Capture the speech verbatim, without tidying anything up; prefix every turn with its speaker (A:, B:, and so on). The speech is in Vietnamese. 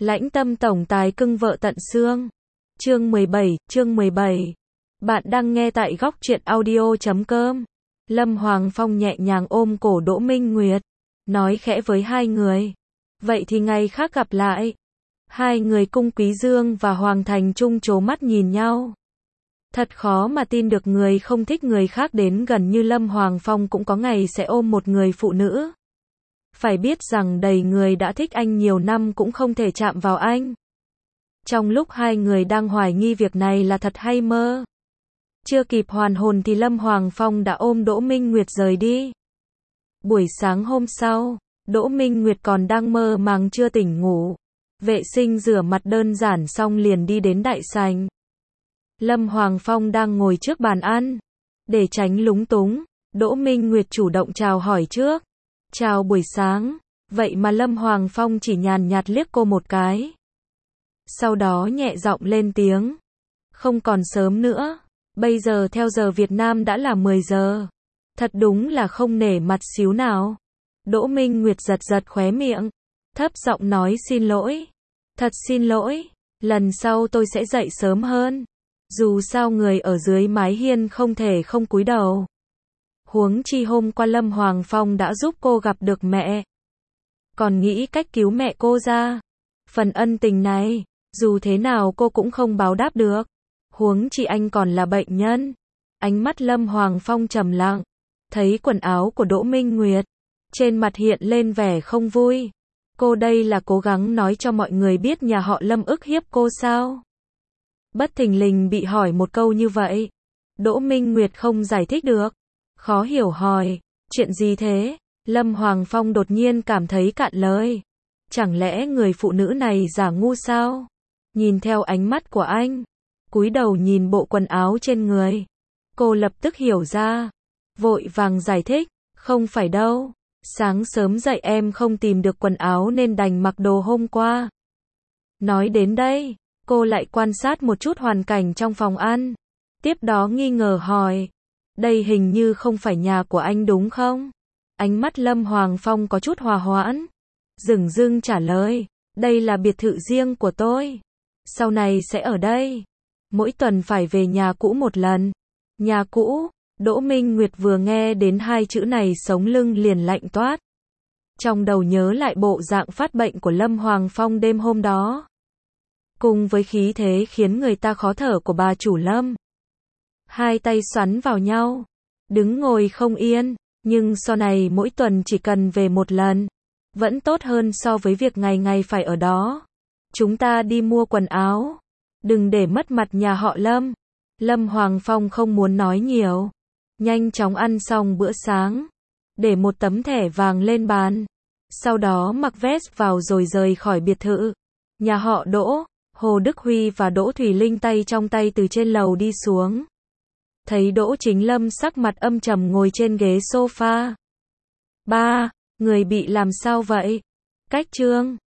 A: Lãnh tâm tổng tài cưng vợ tận xương. Chương mười bảy, chương mười bảy. Bạn đang nghe tại góc truyện audio chấm com. Lâm Hoàng Phong nhẹ nhàng ôm cổ Đỗ Minh Nguyệt, nói khẽ với hai người. Vậy thì ngày khác gặp lại. Hai người Cung Quý Dương và Hoàng Thành Trung trố mắt nhìn nhau. Thật khó mà tin được người không thích người khác đến gần như Lâm Hoàng Phong cũng có ngày sẽ ôm một người phụ nữ. Phải biết rằng đầy người đã thích anh nhiều năm cũng không thể chạm vào anh. Trong lúc hai người đang hoài nghi việc này là thật hay mơ, chưa kịp hoàn hồn thì Lâm Hoàng Phong đã ôm Đỗ Minh Nguyệt rời đi. Buổi sáng hôm sau, Đỗ Minh Nguyệt còn đang mơ màng chưa tỉnh ngủ. Vệ sinh rửa mặt đơn giản xong liền đi đến đại sảnh. Lâm Hoàng Phong đang ngồi trước bàn ăn. Để tránh lúng túng, Đỗ Minh Nguyệt chủ động chào hỏi trước. Chào buổi sáng. Vậy mà Lâm Hoàng Phong chỉ nhàn nhạt liếc cô một cái. Sau đó nhẹ giọng lên tiếng. Không còn sớm nữa. Bây giờ theo giờ Việt Nam đã là mười giờ. Thật đúng là không nể mặt xíu nào. Đỗ Minh Nguyệt giật giật khóe miệng. Thấp giọng nói xin lỗi. Thật xin lỗi. Lần sau tôi sẽ dậy sớm hơn. Dù sao người ở dưới mái hiên không thể không cúi đầu. Huống chi hôm qua Lâm Hoàng Phong đã giúp cô gặp được mẹ. Còn nghĩ cách cứu mẹ cô ra. Phần ân tình này, dù thế nào cô cũng không báo đáp được. Huống chi anh còn là bệnh nhân. Ánh mắt Lâm Hoàng Phong trầm lặng. Thấy quần áo của Đỗ Minh Nguyệt. Trên mặt hiện lên vẻ không vui. Cô đây là cố gắng nói cho mọi người biết nhà họ Lâm ức hiếp cô sao? Bất thình lình bị hỏi một câu như vậy. Đỗ Minh Nguyệt không giải thích được. Khó hiểu hỏi, chuyện gì thế? Lâm Hoàng Phong đột nhiên cảm thấy cạn lời. Chẳng lẽ người phụ nữ này giả ngu sao? Nhìn theo ánh mắt của anh, cúi đầu nhìn bộ quần áo trên người. Cô lập tức hiểu ra. Vội vàng giải thích, không phải đâu. Sáng sớm dậy em không tìm được quần áo nên đành mặc đồ hôm qua. Nói đến đây, cô lại quan sát một chút hoàn cảnh trong phòng ăn. Tiếp đó nghi ngờ hỏi. Đây hình như không phải nhà của anh đúng không? Ánh mắt Lâm Hoàng Phong có chút hòa hoãn. Dửng dưng trả lời. Đây là biệt thự riêng của tôi. Sau này sẽ ở đây. Mỗi tuần phải về nhà cũ một lần. Nhà cũ. Đỗ Minh Nguyệt vừa nghe đến hai chữ này sống lưng liền lạnh toát. Trong đầu nhớ lại bộ dạng phát bệnh của Lâm Hoàng Phong đêm hôm đó. Cùng với khí thế khiến người ta khó thở của bà chủ Lâm. Hai tay xoắn vào nhau. Đứng ngồi không yên. Nhưng sau này mỗi tuần chỉ cần về một lần. Vẫn tốt hơn so với việc ngày ngày phải ở đó. Chúng ta đi mua quần áo. Đừng để mất mặt nhà họ Lâm. Lâm Hoàng Phong không muốn nói nhiều. Nhanh chóng ăn xong bữa sáng. Để một tấm thẻ vàng lên bàn. Sau đó mặc vest vào rồi rời khỏi biệt thự. Nhà họ Đỗ, Hồ Đức Huy và Đỗ Thủy Linh tay trong tay từ trên lầu đi xuống. Thấy Đỗ Chính Lâm sắc mặt âm trầm ngồi trên ghế sofa. Ba, người bị làm sao vậy? Cách trương,